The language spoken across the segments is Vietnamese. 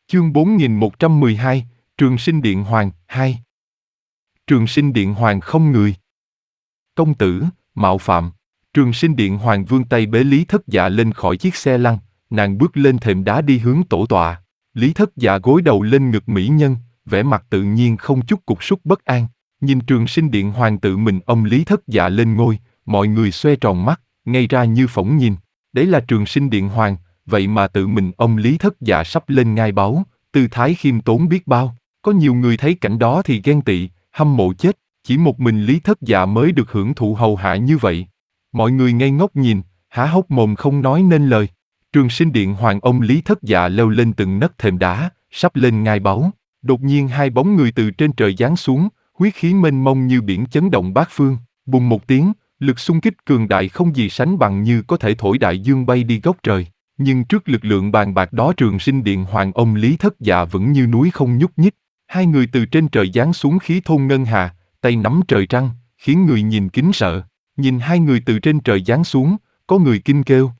Chương 4112, Trường Sinh Điện Hoàng, 2. Trường Sinh Điện Hoàng không người. Công tử, mạo phạm. Trường Sinh Điện Hoàng vươn tay bế Lý Thất Dạ lên khỏi chiếc xe lăn, nàng bước lên thềm đá đi hướng tổ tọa. Lý Thất Dạ gối đầu lên ngực mỹ nhân, vẻ mặt tự nhiên không chút cục súc bất an. Nhìn Trường Sinh Điện Hoàng tự mình ôm Lý Thất Dạ lên ngôi, mọi người xoe tròn mắt, ngây ra như phỗng nhìn. Đấy là Trường Sinh Điện Hoàng, vậy mà tự mình ôm Lý Thất Dạ sắp lên ngai báu, tư thái khiêm tốn biết bao. Có nhiều người thấy cảnh đó thì ghen tị, hâm mộ chết, chỉ một mình Lý Thất Dạ mới được hưởng thụ hầu hạ như vậy. Mọi người ngây ngốc nhìn, há hốc mồm không nói nên lời. Trường Sinh Điện Hoàng ôm Lý Thất Dạ leo lên từng nấc thềm đá, sắp lên ngai báu. Đột nhiên hai bóng người từ trên trời giáng xuống, huyết khí mênh mông như biển chấn động bát phương. Bùng một tiếng, lực xung kích cường đại không gì sánh bằng, như có thể thổi đại dương bay đi góc trời. Nhưng trước lực lượng bàn bạc đó, Trường Sinh Điện Hoàng ôm Lý Thất Dạ vẫn như núi không nhúc nhích. Hai người từ trên trời giáng xuống khí thôn ngân hà, tay nắm trời trăng, khiến người nhìn kính sợ. Nhìn hai người từ trên trời giáng xuống, có người kinh kêu: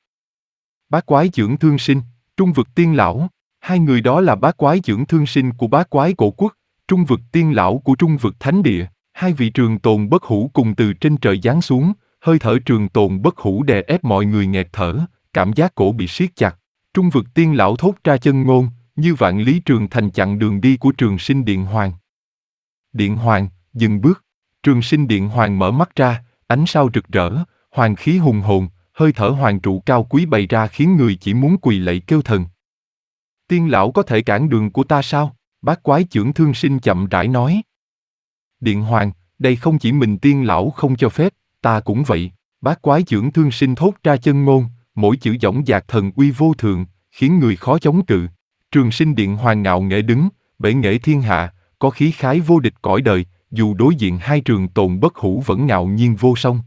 Bát Quái Chưởng Thương Sinh, Trung Vực Tiên Lão. Hai người đó là Bát Quái Chưởng Thương Sinh của Bát Quái Cổ Quốc, Trung Vực Tiên Lão của Trung Vực Thánh Địa. Hai vị trường tồn bất hủ cùng từ trên trời giáng xuống, hơi thở trường tồn bất hủ đè ép mọi người nghẹt thở, cảm giác cổ bị siết chặt. Trung Vực Tiên Lão thốt ra chân ngôn, như vạn lý trường thành chặn đường đi của Trường Sinh Điện Hoàng. Điện Hoàng, dừng bước. Trường Sinh Điện Hoàng mở mắt ra, ánh sao rực rỡ, hoàng khí hùng hồn, hơi thở hoàng trụ cao quý bày ra khiến người chỉ muốn quỳ lạy kêu thần. Tiên Lão có thể cản đường của ta sao? Bát Quái Chưởng Thương Sinh chậm rãi nói. Điện Hoàng, đây không chỉ mình Tiên Lão không cho phép, ta cũng vậy. Bát Quái Chưởng Thương Sinh thốt ra chân ngôn, mỗi chữ dõng dạc thần uy vô thượng, khiến người khó chống cự. Trường Sinh Điện Hoàng ngạo nghễ đứng, bệ nghệ thiên hạ, có khí khái vô địch cõi đời, dù đối diện hai trường tồn bất hủ vẫn ngạo nhiên vô song.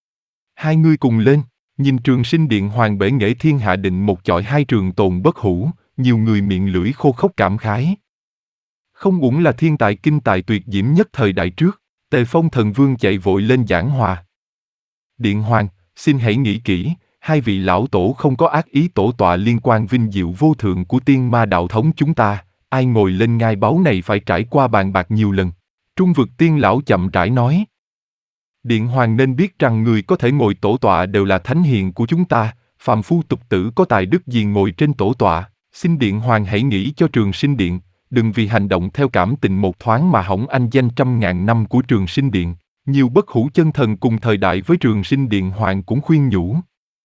Hai người cùng lên, nhìn Trường Sinh Điện Hoàng bệ nghệ thiên hạ định một chọi hai trường tồn bất hủ, nhiều người miệng lưỡi khô khốc cảm khái. Không uổng là thiên tài kinh tài tuyệt diễm nhất thời đại trước. Tề Phong Thần Vương chạy vội lên giảng hòa. Điện Hoàng, xin hãy nghĩ kỹ, hai vị lão tổ không có ác ý, tổ tọa liên quan vinh diệu vô thượng của tiên ma đạo thống chúng ta, ai ngồi lên ngai báu này phải trải qua bàn bạc nhiều lần. Trung Vực Tiên Lão chậm rãi nói. Điện Hoàng nên biết rằng người có thể ngồi tổ tọa đều là thánh hiền của chúng ta, phàm phu tục tử có tài đức gì ngồi trên tổ tọa. Xin Điện Hoàng hãy nghĩ cho Trường Sinh Điện, đừng vì hành động theo cảm tình một thoáng mà hỏng anh danh trăm ngàn năm của Trường Sinh Điện. Nhiều bất hủ chân thần cùng thời đại với Trường Sinh Điện Hoàng cũng khuyên nhủ.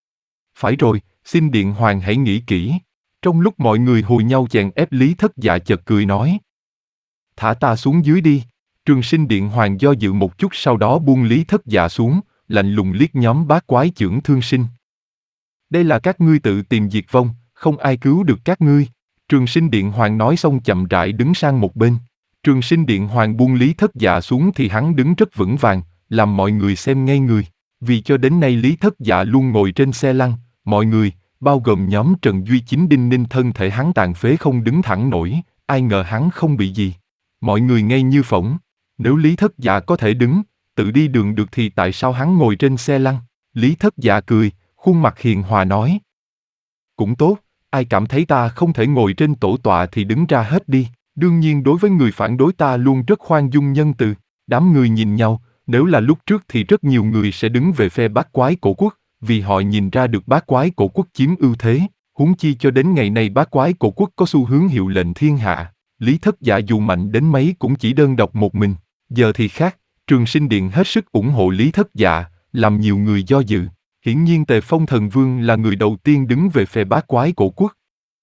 Phải rồi, xin Điện Hoàng hãy nghĩ kỹ. Trong lúc mọi người hùa nhau chèn ép, Lý Thất Dạ chợt cười nói. Thả ta xuống dưới đi. Trường Sinh Điện Hoàng do dự một chút, sau đó buông Lý Thất Dạ xuống, lạnh lùng liếc nhóm Bát Quái Chưởng Thương Sinh. Đây là các ngươi tự tìm diệt vong, không ai cứu được các ngươi. Trường Sinh Điện Hoàng nói xong chậm rãi đứng sang một bên. Trường Sinh Điện Hoàng buông Lý Thất Dạ xuống thì hắn đứng rất vững vàng, làm mọi người xem ngây người. Vì cho đến nay Lý Thất Dạ luôn ngồi trên xe lăn, mọi người, bao gồm nhóm Trần Duy Chính đinh ninh thân thể hắn tàn phế không đứng thẳng nổi, ai ngờ hắn không bị gì. Mọi người ngây như phỗng. Nếu Lý Thất Dạ có thể đứng, tự đi đường được thì tại sao hắn ngồi trên xe lăn? Lý Thất Dạ cười, khuôn mặt hiền hòa nói. Cũng tốt, ai cảm thấy ta không thể ngồi trên tổ tọa thì đứng ra hết đi. Đương nhiên đối với người phản đối ta luôn rất khoan dung nhân từ. Đám người nhìn nhau, nếu là lúc trước thì rất nhiều người sẽ đứng về phe Bát Quái Cổ Quốc, vì họ nhìn ra được Bát Quái Cổ Quốc chiếm ưu thế. Huống chi cho đến ngày nay Bát Quái Cổ Quốc có xu hướng hiệu lệnh thiên hạ. Lý Thất Dạ dù mạnh đến mấy cũng chỉ đơn độc một mình. Giờ thì khác, Trường Sinh Điện hết sức ủng hộ Lý Thất Dạ, làm nhiều người do dự. Hiển nhiên Tề Phong Thần Vương là người đầu tiên đứng về phe Bát Quái Cổ Quốc.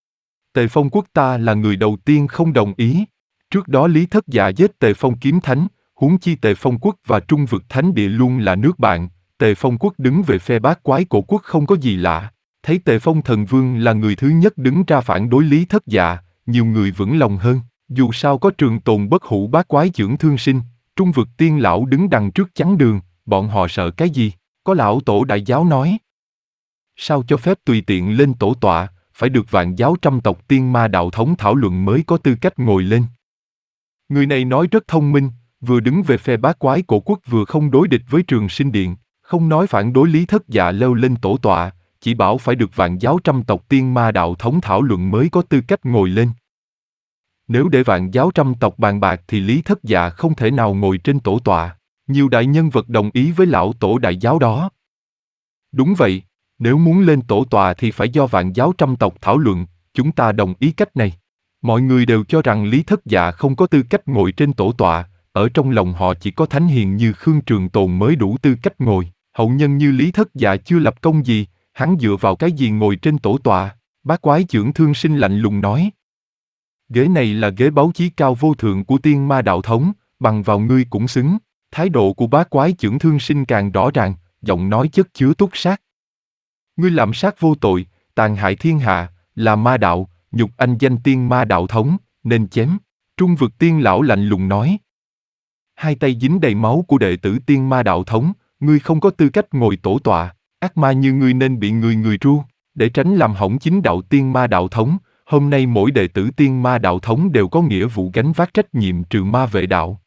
Tề Phong Quốc ta là người đầu tiên không đồng ý. Trước đó Lý Thất Dạ giết Tề Phong Kiếm Thánh, huống chi Tề Phong Quốc và Trung Vực Thánh Địa luôn là nước bạn. Tề Phong Quốc đứng về phe Bát Quái Cổ Quốc không có gì lạ. Thấy Tề Phong Thần Vương là người thứ nhất đứng ra phản đối Lý Thất Dạ, nhiều người vững lòng hơn. Dù sao có trường tồn bất hủ Bát Quái Chưởng Thương Sinh, Trung Vực Tiên Lão đứng đằng trước chắn đường, bọn họ sợ cái gì? Có lão tổ đại giáo nói. Sao cho phép tùy tiện lên tổ tọa, phải được vạn giáo trăm tộc tiên ma đạo thống thảo luận mới có tư cách ngồi lên. Người này nói rất thông minh, vừa đứng về phe Bát Quái Cổ Quốc vừa không đối địch với Trường Sinh Điện, không nói phản đối Lý Thất Dạ leo lên tổ tọa, chỉ bảo phải được vạn giáo trăm tộc tiên ma đạo thống thảo luận mới có tư cách ngồi lên. Nếu để vạn giáo trăm tộc bàn bạc thì Lý Thất Dạ không thể nào ngồi trên tổ tọa. Nhiều đại nhân vật đồng ý với lão tổ đại giáo đó. Đúng vậy, nếu muốn lên tổ tọa thì phải do vạn giáo trăm tộc thảo luận, chúng ta đồng ý cách này. Mọi người đều cho rằng Lý Thất Dạ không có tư cách ngồi trên tổ tọa, ở trong lòng họ chỉ có thánh hiền như Khương Trường Tồn mới đủ tư cách ngồi. Hậu nhân như Lý Thất Dạ chưa lập công gì, hắn dựa vào cái gì ngồi trên tổ tọa? Bá Quái Chưởng Thương Sinh lạnh lùng nói. Ghế này là ghế báu chí cao vô thượng của Tiên Ma Đạo Thống, bằng vào ngươi cũng xứng. Thái độ của Bá Quái Chưởng Thương Sinh càng rõ ràng, giọng nói chất chứa túc sát. Ngươi làm sát vô tội, tàn hại thiên hạ, là ma đạo, nhục anh danh Tiên Ma Đạo Thống, nên chém. Trung Vực Tiên Lão lạnh lùng nói. Hai tay dính đầy máu của đệ tử Tiên Ma Đạo Thống, ngươi không có tư cách ngồi tổ tọa, ác ma như ngươi nên bị người tru. Để tránh làm hỏng chính đạo Tiên Ma Đạo Thống, hôm nay mỗi đệ tử Tiên Ma Đạo Thống đều có nghĩa vụ gánh vác trách nhiệm trừ ma vệ đạo.